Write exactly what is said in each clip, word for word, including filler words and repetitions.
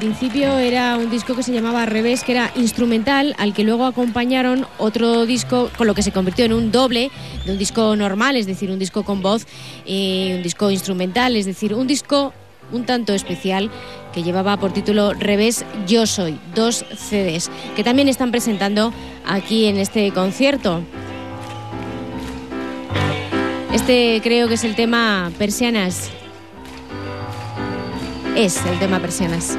principio era un disco que se llamaba Revés, que era instrumental, al que luego acompañaron otro disco con lo que se convirtió en un doble de un disco normal, es decir, un disco con voz y un disco instrumental, es decir, un disco un tanto especial que llevaba por título Revés Yo Soy, dos C Ds, que también están presentando aquí en este concierto. Este creo que es el tema Persianas. Es el tema Persianas.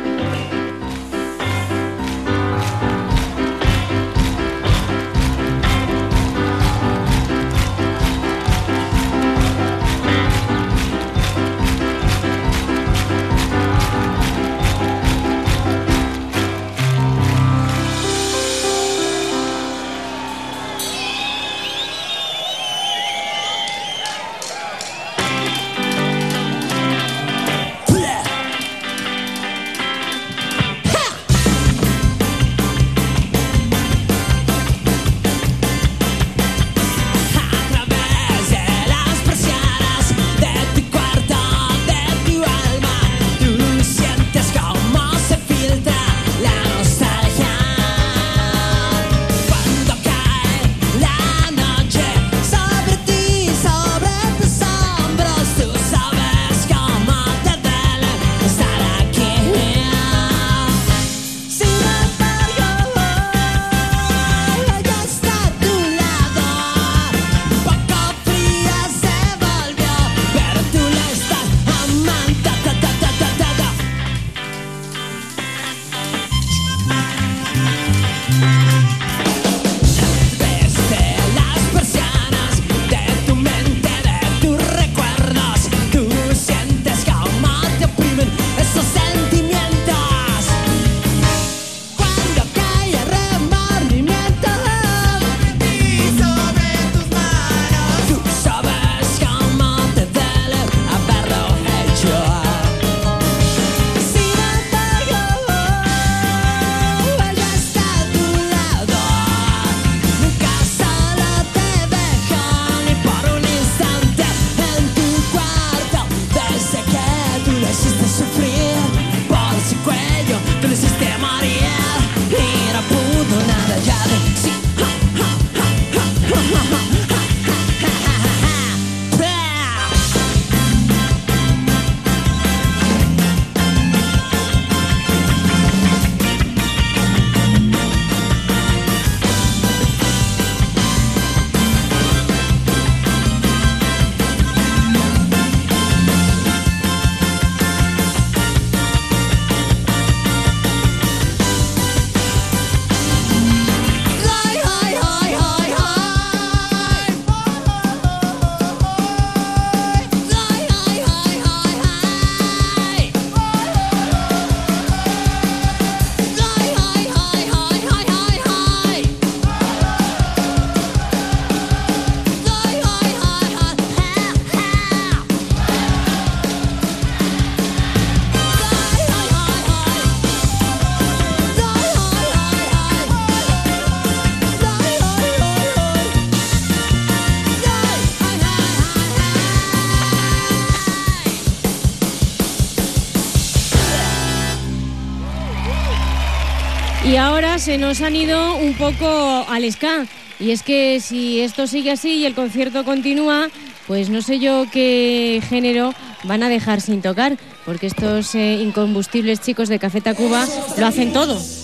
Y ahora se nos han ido un poco al ska. Y es que si esto sigue así y el concierto continúa, pues no sé yo qué género van a dejar sin tocar, porque estos eh, incombustibles chicos de Café Tacuba lo hacen todo.